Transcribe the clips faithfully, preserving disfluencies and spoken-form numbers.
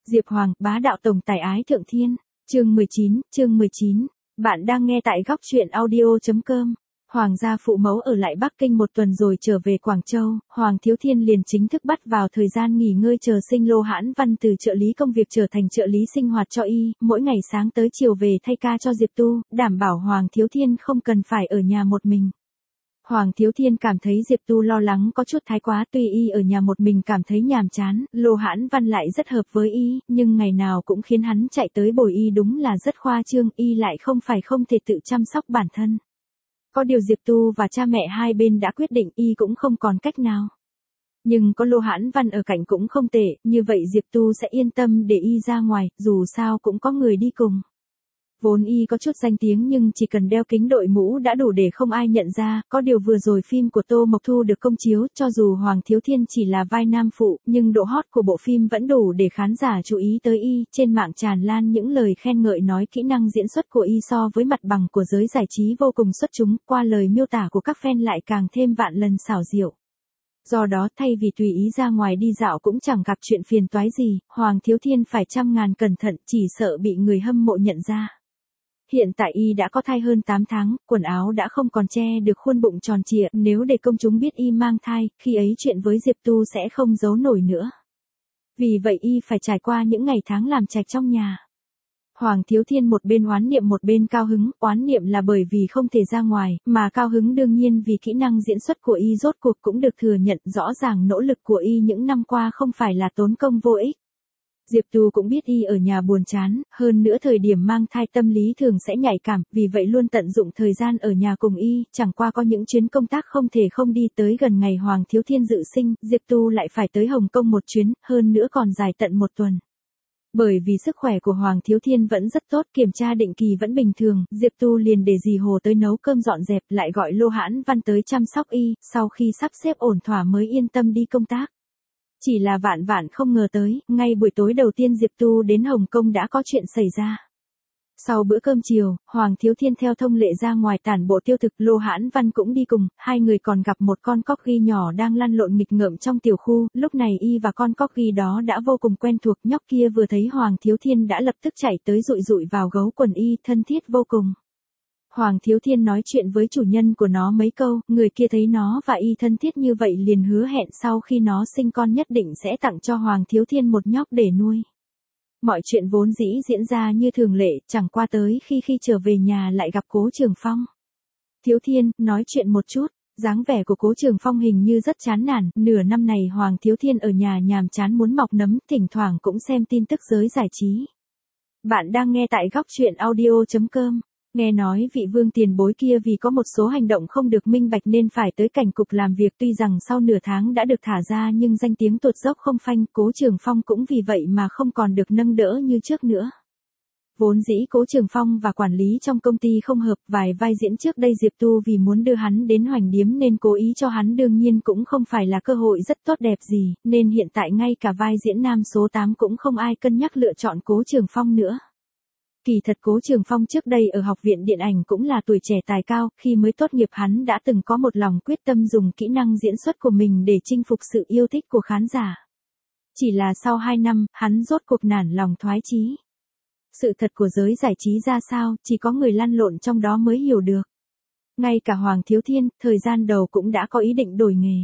Diệp Hoàng, bá đạo tổng tài ái thượng thiên. Chương mười chín, chương mười chín. Bạn đang nghe tại góc truyện audio chấm com. Hoàng gia phụ mẫu ở lại Bắc Kinh một tuần rồi trở về Quảng Châu, Hoàng Thiếu Thiên liền chính thức bắt vào thời gian nghỉ ngơi chờ sinh Lô Hãn Văn từ trợ lý công việc trở thành trợ lý sinh hoạt cho y, mỗi ngày sáng tới chiều về thay ca cho Diệp Tu, đảm bảo Hoàng Thiếu Thiên không cần phải ở nhà một mình. Hoàng Thiếu Thiên cảm thấy Diệp Tu lo lắng có chút thái quá, tuy y ở nhà một mình cảm thấy nhàm chán, Lô Hãn Văn lại rất hợp với y, nhưng ngày nào cũng khiến hắn chạy tới bồi y đúng là rất khoa trương, y lại không phải không thể tự chăm sóc bản thân. Có điều Diệp Tu và cha mẹ hai bên đã quyết định y cũng không còn cách nào. Nhưng có Lô Hãn Văn ở cạnh cũng không tệ, như vậy Diệp Tu sẽ yên tâm để y ra ngoài, dù sao cũng có người đi cùng. Vốn y có chút danh tiếng nhưng chỉ cần đeo kính đội mũ đã đủ để không ai nhận ra, có điều vừa rồi phim của Tô Mộc Thu được công chiếu, cho dù Hoàng Thiếu Thiên chỉ là vai nam phụ, nhưng độ hot của bộ phim vẫn đủ để khán giả chú ý tới y, trên mạng tràn lan những lời khen ngợi nói kỹ năng diễn xuất của y so với mặt bằng của giới giải trí vô cùng xuất chúng, qua lời miêu tả của các fan lại càng thêm vạn lần xảo diệu. Do đó thay vì tùy ý ra ngoài đi dạo cũng chẳng gặp chuyện phiền toái gì, Hoàng Thiếu Thiên phải trăm ngàn cẩn thận, chỉ sợ bị người hâm mộ nhận ra. Hiện tại y đã có thai hơn tám tháng, quần áo đã không còn che được khuôn bụng tròn trịa, nếu để công chúng biết y mang thai, khi ấy chuyện với Diệp Tu sẽ không giấu nổi nữa. Vì vậy y phải trải qua những ngày tháng làm trạch trong nhà. Hoàng Thiếu Thiên một bên oán niệm một bên cao hứng, oán niệm là bởi vì không thể ra ngoài, mà cao hứng đương nhiên vì kỹ năng diễn xuất của y rốt cuộc cũng được thừa nhận, rõ ràng nỗ lực của y những năm qua không phải là tốn công vô ích. Diệp Tu cũng biết y ở nhà buồn chán, hơn nữa thời điểm mang thai tâm lý thường sẽ nhạy cảm, vì vậy luôn tận dụng thời gian ở nhà cùng y, chẳng qua có những chuyến công tác không thể không đi, tới gần ngày Hoàng Thiếu Thiên dự sinh, Diệp Tu lại phải tới Hồng Kông một chuyến, hơn nữa còn dài tận một tuần. Bởi vì sức khỏe của Hoàng Thiếu Thiên vẫn rất tốt, kiểm tra định kỳ vẫn bình thường, Diệp Tu liền để dì Hồ tới nấu cơm dọn dẹp, lại gọi Lô Hãn Văn tới chăm sóc y, sau khi sắp xếp ổn thỏa mới yên tâm đi công tác. Chỉ là vạn vạn không ngờ tới, ngay buổi tối đầu tiên Diệp Tu đến Hồng Kông đã có chuyện xảy ra. Sau bữa cơm chiều, Hoàng Thiếu Thiên theo thông lệ ra ngoài tản bộ tiêu thực, Lô Hãn Văn cũng đi cùng, hai người còn gặp một con corgi nhỏ đang lăn lộn nghịch ngợm trong tiểu khu, lúc này y và con corgi đó đã vô cùng quen thuộc, nhóc kia vừa thấy Hoàng Thiếu Thiên đã lập tức chạy tới dụi dụi vào gấu quần y, thân thiết vô cùng. Hoàng Thiếu Thiên nói chuyện với chủ nhân của nó mấy câu, người kia thấy nó và y thân thiết như vậy liền hứa hẹn sau khi nó sinh con nhất định sẽ tặng cho Hoàng Thiếu Thiên một nhóc để nuôi. Mọi chuyện vốn dĩ diễn ra như thường lệ, chẳng qua tới khi khi trở về nhà lại gặp Cố Trường Phong. Thiếu Thiên, nói chuyện một chút, dáng vẻ của Cố Trường Phong hình như rất chán nản, nửa năm này Hoàng Thiếu Thiên ở nhà nhàm chán muốn mọc nấm, thỉnh thoảng cũng xem tin tức giới giải trí. Bạn đang nghe tại góc truyện audio chấm com. Nghe nói vị vương tiền bối kia vì có một số hành động không được minh bạch nên phải tới cảnh cục làm việc, tuy rằng sau nửa tháng đã được thả ra nhưng danh tiếng tuột dốc không phanh, Cố Trường Phong cũng vì vậy mà không còn được nâng đỡ như trước nữa. Vốn dĩ Cố Trường Phong và quản lý trong công ty không hợp, vài vai diễn trước đây Diệp Tu vì muốn đưa hắn đến Hoành Điếm nên cố ý cho hắn, đương nhiên cũng không phải là cơ hội rất tốt đẹp gì, nên hiện tại ngay cả vai diễn nam số tám cũng không ai cân nhắc lựa chọn Cố Trường Phong nữa. Kỳ thật Cố Trường Phong trước đây ở học viện điện ảnh cũng là tuổi trẻ tài cao, khi mới tốt nghiệp hắn đã từng có một lòng quyết tâm dùng kỹ năng diễn xuất của mình để chinh phục sự yêu thích của khán giả. Chỉ là sau hai năm, hắn rốt cuộc nản lòng thoái chí. Sự thật của giới giải trí ra sao, chỉ có người lăn lộn trong đó mới hiểu được. Ngay cả Hoàng Thiếu Thiên, thời gian đầu cũng đã có ý định đổi nghề.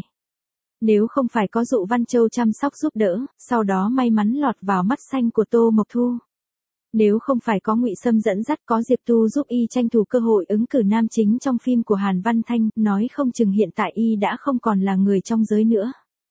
Nếu không phải có Dụ Văn Châu chăm sóc giúp đỡ, sau đó may mắn lọt vào mắt xanh của Tô Mộc Thu. Nếu không phải có Ngụy Sâm dẫn dắt, có Diệp Tu giúp y tranh thủ cơ hội ứng cử nam chính trong phim của Hàn Văn Thanh, nói không chừng hiện tại y đã không còn là người trong giới nữa.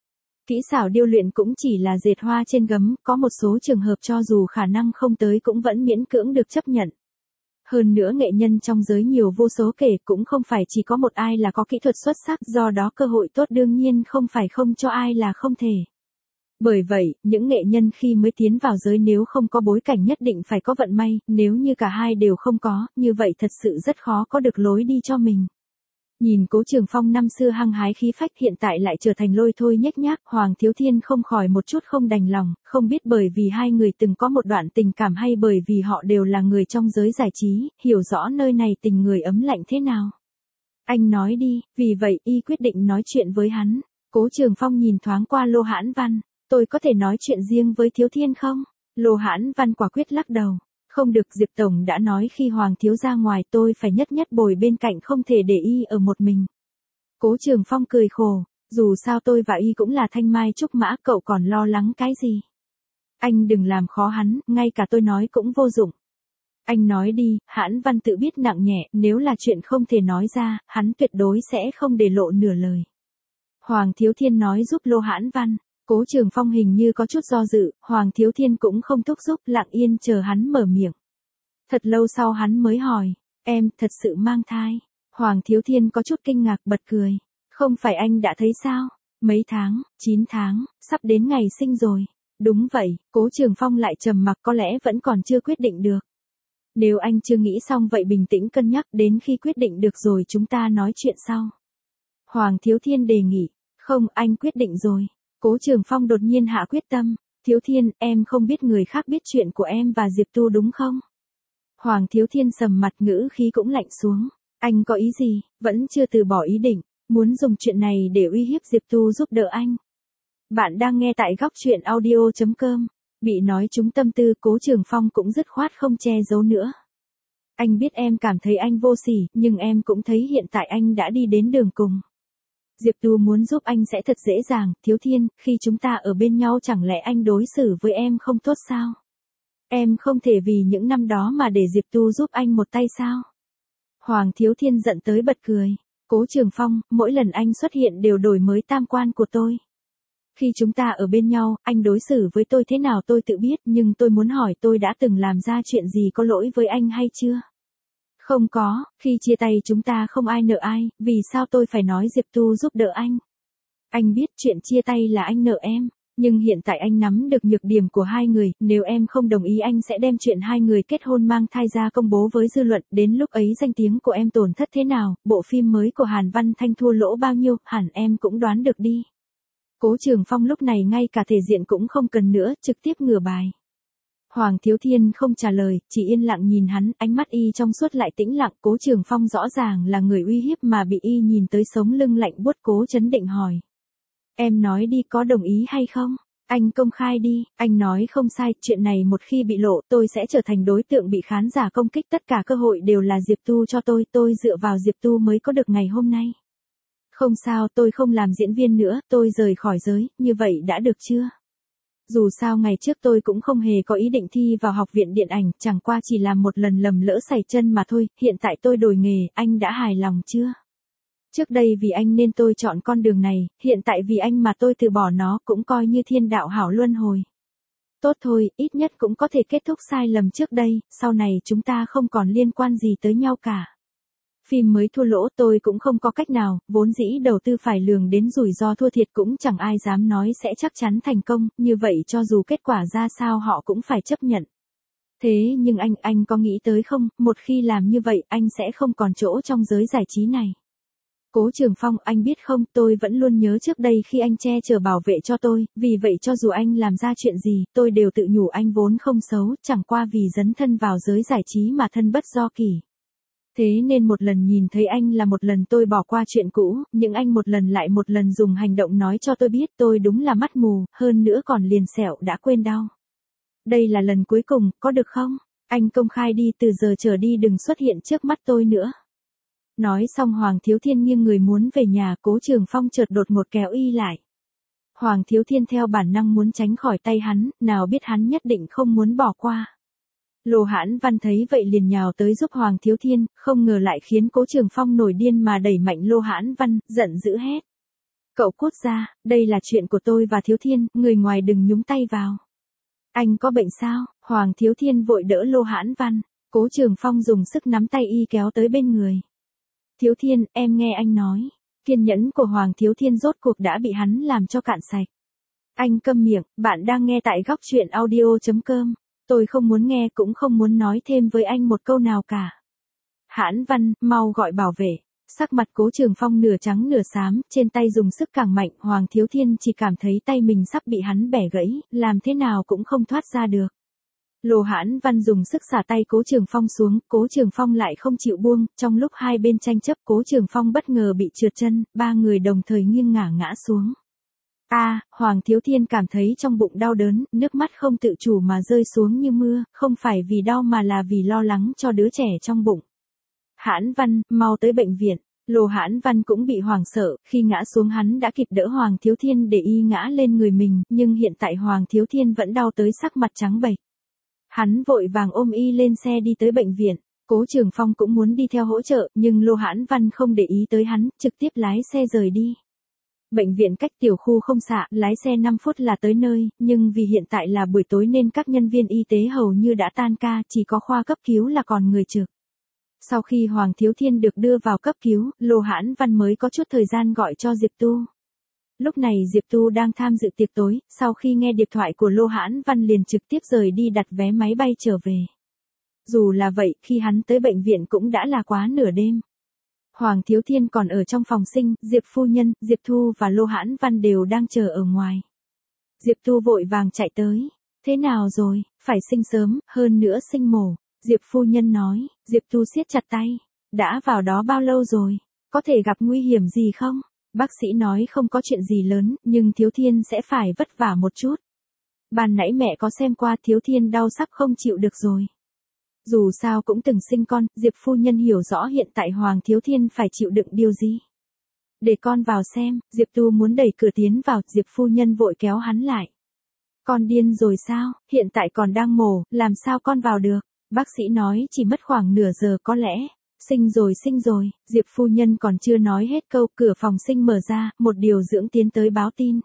Kỹ xảo điêu luyện cũng chỉ là dệt hoa trên gấm, có một số trường hợp cho dù khả năng không tới cũng vẫn miễn cưỡng được chấp nhận. Hơn nữa nghệ nhân trong giới nhiều vô số kể, cũng không phải chỉ có một ai là có kỹ thuật xuất sắc, do đó cơ hội tốt đương nhiên không phải không cho ai là không thể. Bởi vậy, những nghệ nhân khi mới tiến vào giới nếu không có bối cảnh nhất định phải có vận may, nếu như cả hai đều không có, như vậy thật sự rất khó có được lối đi cho mình. Nhìn Cố Trường Phong năm xưa hăng hái khí phách, hiện tại lại trở thành lôi thôi nhếch nhác, Hoàng Thiếu Thiên không khỏi một chút không đành lòng, không biết bởi vì hai người từng có một đoạn tình cảm hay bởi vì họ đều là người trong giới giải trí, hiểu rõ nơi này tình người ấm lạnh thế nào. Anh nói đi, vì vậy y quyết định nói chuyện với hắn. Cố Trường Phong nhìn thoáng qua Lô Hãn Văn. Tôi có thể nói chuyện riêng với Thiếu Thiên không? Lô Hãn Văn quả quyết lắc đầu. Không được, Diệp Tổng đã nói khi Hoàng thiếu ra ngoài tôi phải nhất nhất bồi bên cạnh, không thể để y ở một mình. Cố Trường Phong cười khổ, dù sao tôi và y cũng là thanh mai trúc mã, cậu còn lo lắng cái gì? Anh đừng làm khó hắn, ngay cả tôi nói cũng vô dụng. Anh nói đi, Hãn Văn tự biết nặng nhẹ, nếu là chuyện không thể nói ra, hắn tuyệt đối sẽ không để lộ nửa lời. Hoàng Thiếu Thiên nói giúp Lô Hãn Văn. Cố Trường Phong hình như có chút do dự, Hoàng Thiếu Thiên cũng không thúc giục, lặng yên chờ hắn mở miệng. Thật lâu sau hắn mới hỏi, em thật sự mang thai. Hoàng Thiếu Thiên có chút kinh ngạc bật cười. Không phải anh đã thấy sao? Mấy tháng, chín tháng, sắp đến ngày sinh rồi. Đúng vậy, Cố Trường Phong lại trầm mặc, có lẽ vẫn còn chưa quyết định được. Nếu anh chưa nghĩ xong vậy bình tĩnh cân nhắc, đến khi quyết định được rồi chúng ta nói chuyện sau. Hoàng Thiếu Thiên đề nghị. Không, anh quyết định rồi. Cố Trường Phong đột nhiên hạ quyết tâm. Thiếu Thiên, em không biết người khác biết chuyện của em và Diệp Tu đúng không? Hoàng Thiếu Thiên sầm mặt, ngữ khí cũng lạnh xuống. Anh có ý gì? Vẫn chưa từ bỏ ý định, muốn dùng chuyện này để uy hiếp Diệp Tu giúp đỡ anh. Bạn đang nghe tại góc truyện audio chấm com. Bị nói trúng tâm tư, Cố Trường Phong cũng dứt khoát không che giấu nữa. Anh biết em cảm thấy anh vô sỉ, nhưng em cũng thấy hiện tại anh đã đi đến đường cùng. Diệp Tu muốn giúp anh sẽ thật dễ dàng. Thiếu Thiên, khi chúng ta ở bên nhau chẳng lẽ anh đối xử với em không tốt sao? Em không thể vì những năm đó mà để Diệp Tu giúp anh một tay sao? Hoàng Thiếu Thiên giận tới bật cười. Cố Trường Phong, mỗi lần anh xuất hiện đều đổi mới tam quan của tôi. Khi chúng ta ở bên nhau, anh đối xử với tôi thế nào tôi tự biết, nhưng tôi muốn hỏi tôi đã từng làm ra chuyện gì có lỗi với anh hay chưa? Không có, khi chia tay chúng ta không ai nợ ai, vì sao tôi phải nói Diệp Tu giúp đỡ anh? Anh biết chuyện chia tay là anh nợ em, nhưng hiện tại anh nắm được nhược điểm của hai người, nếu em không đồng ý anh sẽ đem chuyện hai người kết hôn mang thai ra công bố với dư luận, đến lúc ấy danh tiếng của em tổn thất thế nào, bộ phim mới của Hàn Văn Thanh thua lỗ bao nhiêu, hẳn em cũng đoán được đi. Cố Trường Phong lúc này ngay cả thể diện cũng không cần nữa, trực tiếp ngửa bài. Hoàng Thiếu Thiên không trả lời, chỉ yên lặng nhìn hắn, ánh mắt y trong suốt lại tĩnh lặng. Cố Trường Phong rõ ràng là người uy hiếp mà bị y nhìn tới sống lưng lạnh buốt. Cố chấn định hỏi. Em nói đi, có đồng ý hay không? Anh công khai đi, anh nói không sai, chuyện này một khi bị lộ tôi sẽ trở thành đối tượng bị khán giả công kích, tất cả cơ hội đều là Diệp Tu cho tôi, tôi dựa vào Diệp Tu mới có được ngày hôm nay. Không sao, tôi không làm diễn viên nữa, tôi rời khỏi giới, như vậy đã được chưa? Dù sao ngày trước tôi cũng không hề có ý định thi vào học viện điện ảnh, chẳng qua chỉ làm một lần lầm lỡ sẩy chân mà thôi, hiện tại tôi đổi nghề, anh đã hài lòng chưa? Trước đây vì anh nên tôi chọn con đường này, hiện tại vì anh mà tôi từ bỏ nó, cũng coi như thiên đạo hảo luân hồi. Tốt thôi, ít nhất cũng có thể kết thúc sai lầm trước đây, sau này chúng ta không còn liên quan gì tới nhau cả. Phim mới thua lỗ tôi cũng không có cách nào, vốn dĩ đầu tư phải lường đến rủi ro thua thiệt cũng chẳng ai dám nói sẽ chắc chắn thành công, như vậy cho dù kết quả ra sao họ cũng phải chấp nhận. Thế nhưng anh, anh có nghĩ tới không, một khi làm như vậy anh sẽ không còn chỗ trong giới giải trí này. Cố Trường Phong, anh biết không, tôi vẫn luôn nhớ trước đây khi anh che chở bảo vệ cho tôi, vì vậy cho dù anh làm ra chuyện gì, tôi đều tự nhủ anh vốn không xấu, chẳng qua vì dấn thân vào giới giải trí mà thân bất do kỷ. Thế nên một lần nhìn thấy anh là một lần tôi bỏ qua chuyện cũ, nhưng anh một lần lại một lần dùng hành động nói cho tôi biết tôi đúng là mắt mù, hơn nữa còn liền sẹo đã quên đau. Đây là lần cuối cùng, có được không? Anh công khai đi, từ giờ trở đi đừng xuất hiện trước mắt tôi nữa. Nói xong Hoàng Thiếu Thiên nghiêng người muốn về nhà. Cố Trường Phong chợt đột ngột kéo y lại. Hoàng Thiếu Thiên theo bản năng muốn tránh khỏi tay hắn, nào biết hắn nhất định không muốn bỏ qua. Lô Hãn Văn thấy vậy liền nhào tới giúp Hoàng Thiếu Thiên, không ngờ lại khiến Cố Trường Phong nổi điên mà đẩy mạnh Lô Hãn Văn, giận dữ hét. Cậu cút ra, đây là chuyện của tôi và Thiếu Thiên, người ngoài đừng nhúng tay vào. Anh có bệnh sao? Hoàng Thiếu Thiên vội đỡ Lô Hãn Văn. Cố Trường Phong dùng sức nắm tay y kéo tới bên người. Thiếu Thiên, em nghe anh nói. Kiên nhẫn của Hoàng Thiếu Thiên rốt cuộc đã bị hắn làm cho cạn sạch. Anh câm miệng, bạn đang nghe tại góc truyện audio chấm com. Tôi không muốn nghe cũng không muốn nói thêm với anh một câu nào cả. Hãn Văn, mau gọi bảo vệ. Sắc mặt Cố Trường Phong nửa trắng nửa xám, trên tay dùng sức càng mạnh, Hoàng Thiếu Thiên chỉ cảm thấy tay mình sắp bị hắn bẻ gãy, làm thế nào cũng không thoát ra được. Lô Hãn Văn dùng sức xả tay Cố Trường Phong xuống, Cố Trường Phong lại không chịu buông, trong lúc hai bên tranh chấp Cố Trường Phong bất ngờ bị trượt chân, ba người đồng thời nghiêng ngả ngã xuống. A, Hoàng Thiếu Thiên cảm thấy trong bụng đau đớn, nước mắt không tự chủ mà rơi xuống như mưa, không phải vì đau mà là vì lo lắng cho đứa trẻ trong bụng. Hãn Văn, mau tới bệnh viện. Lô Hãn Văn cũng bị hoảng sợ, khi ngã xuống hắn đã kịp đỡ Hoàng Thiếu Thiên để y ngã lên người mình, nhưng hiện tại Hoàng Thiếu Thiên vẫn đau tới sắc mặt trắng bệch. Hắn vội vàng ôm y lên xe đi tới bệnh viện. Cố Trường Phong cũng muốn đi theo hỗ trợ, nhưng Lô Hãn Văn không để ý tới hắn, trực tiếp lái xe rời đi. Bệnh viện cách tiểu khu không xa, lái xe năm phút là tới nơi, nhưng vì hiện tại là buổi tối nên các nhân viên y tế hầu như đã tan ca, chỉ có khoa cấp cứu là còn người trực. Sau khi Hoàng Thiếu Thiên được đưa vào cấp cứu, Lô Hãn Văn mới có chút thời gian gọi cho Diệp Tu. Lúc này Diệp Tu đang tham dự tiệc tối, sau khi nghe điện thoại của Lô Hãn Văn liền trực tiếp rời đi đặt vé máy bay trở về. Dù là vậy, khi hắn tới bệnh viện cũng đã là quá nửa đêm. Hoàng Thiếu Thiên còn ở trong phòng sinh, Diệp phu nhân, Diệp Thu và Lô Hãn Văn đều đang chờ ở ngoài. Diệp Tu vội vàng chạy tới. Thế nào rồi, phải sinh sớm, hơn nữa sinh mổ. Diệp phu nhân nói, Diệp Tu siết chặt tay. Đã vào đó bao lâu rồi, có thể gặp nguy hiểm gì không? Bác sĩ nói không có chuyện gì lớn, nhưng Thiếu Thiên sẽ phải vất vả một chút. Ban nãy mẹ có xem qua, Thiếu Thiên đau sắp không chịu được rồi. Dù sao cũng từng sinh con, Diệp phu nhân hiểu rõ hiện tại Hoàng Thiếu Thiên phải chịu đựng điều gì. Để con vào xem, Diệp Tu muốn đẩy cửa tiến vào, Diệp phu nhân vội kéo hắn lại. Con điên rồi sao, hiện tại còn đang mổ, làm sao con vào được? Bác sĩ nói chỉ mất khoảng nửa giờ có lẽ. Sinh rồi sinh rồi, Diệp phu nhân còn chưa nói hết câu, cửa phòng sinh mở ra, một điều dưỡng tiến tới báo tin.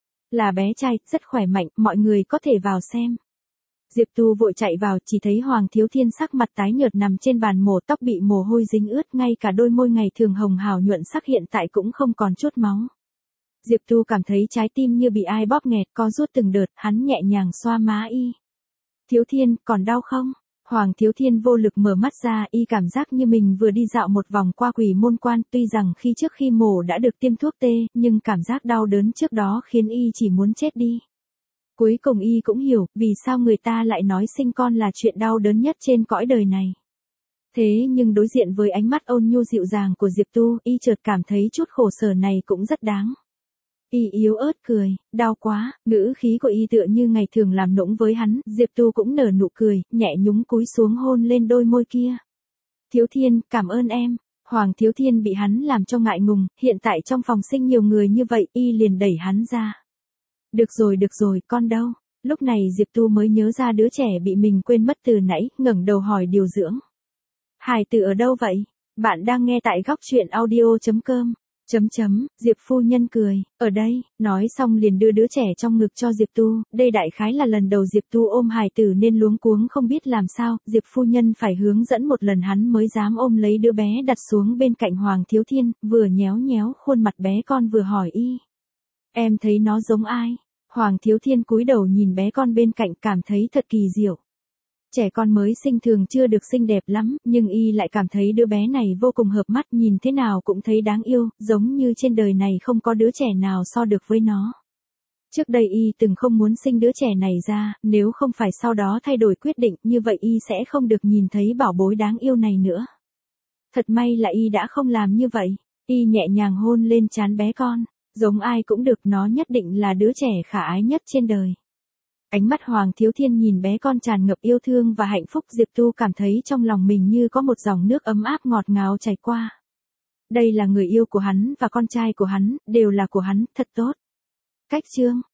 Là bé trai, rất khỏe mạnh, mọi người có thể vào xem. Diệp Tu vội chạy vào, chỉ thấy Hoàng Thiếu Thiên sắc mặt tái nhợt nằm trên bàn mổ, tóc bị mồ hôi dính ướt, ngay cả đôi môi ngày thường hồng hào nhuận sắc hiện tại cũng không còn chút máu. Diệp Tu cảm thấy trái tim như bị ai bóp nghẹt, co rút từng đợt, hắn nhẹ nhàng xoa má y. Thiếu Thiên, còn đau không? Hoàng Thiếu Thiên vô lực mở mắt ra, y cảm giác như mình vừa đi dạo một vòng qua quỷ môn quan, tuy rằng khi trước khi mổ đã được tiêm thuốc tê, nhưng cảm giác đau đớn trước đó khiến y chỉ muốn chết đi. Cuối cùng y cũng hiểu, vì sao người ta lại nói sinh con là chuyện đau đớn nhất trên cõi đời này. Thế nhưng đối diện với ánh mắt ôn nhu dịu dàng của Diệp Tu, y chợt cảm thấy chút khổ sở này cũng rất đáng. Y yếu ớt cười, đau quá, ngữ khí của y tựa như ngày thường làm nũng với hắn, Diệp Tu cũng nở nụ cười, nhẹ nhúng cúi xuống hôn lên đôi môi kia. Thiếu Thiên, cảm ơn em. Hoàng Thiếu Thiên bị hắn làm cho ngại ngùng, hiện tại trong phòng sinh nhiều người như vậy, y liền đẩy hắn ra. Được rồi được rồi, con đâu? Lúc này Diệp Tu mới nhớ ra đứa trẻ bị mình quên mất từ nãy, ngẩng đầu hỏi điều dưỡng. Hải tử ở đâu vậy? Bạn đang nghe tại góc truyện audio chấm com. Chấm chấm, Diệp phu nhân cười, ở đây, nói xong liền đưa đứa trẻ trong ngực cho Diệp Tu, đây đại khái là lần đầu Diệp Tu ôm hài tử nên luống cuống không biết làm sao, Diệp phu nhân phải hướng dẫn một lần hắn mới dám ôm lấy đứa bé đặt xuống bên cạnh Hoàng Thiếu Thiên, vừa nhéo nhéo khuôn mặt bé con vừa hỏi y. Em thấy nó giống ai? Hoàng Thiếu Thiên cúi đầu nhìn bé con bên cạnh cảm thấy thật kỳ diệu. Trẻ con mới sinh thường chưa được xinh đẹp lắm, nhưng y lại cảm thấy đứa bé này vô cùng hợp mắt, nhìn thế nào cũng thấy đáng yêu, giống như trên đời này không có đứa trẻ nào so được với nó. Trước đây y từng không muốn sinh đứa trẻ này ra, nếu không phải sau đó thay đổi quyết định, như vậy y sẽ không được nhìn thấy bảo bối đáng yêu này nữa. Thật may là y đã không làm như vậy, y nhẹ nhàng hôn lên trán bé con, giống ai cũng được, nó nhất định là đứa trẻ khả ái nhất trên đời. Ánh mắt Hoàng Thiếu Thiên nhìn bé con tràn ngập yêu thương và hạnh phúc, Diệp Tu cảm thấy trong lòng mình như có một dòng nước ấm áp ngọt ngào chảy qua. Đây là người yêu của hắn và con trai của hắn, đều là của hắn, thật tốt. Cách chương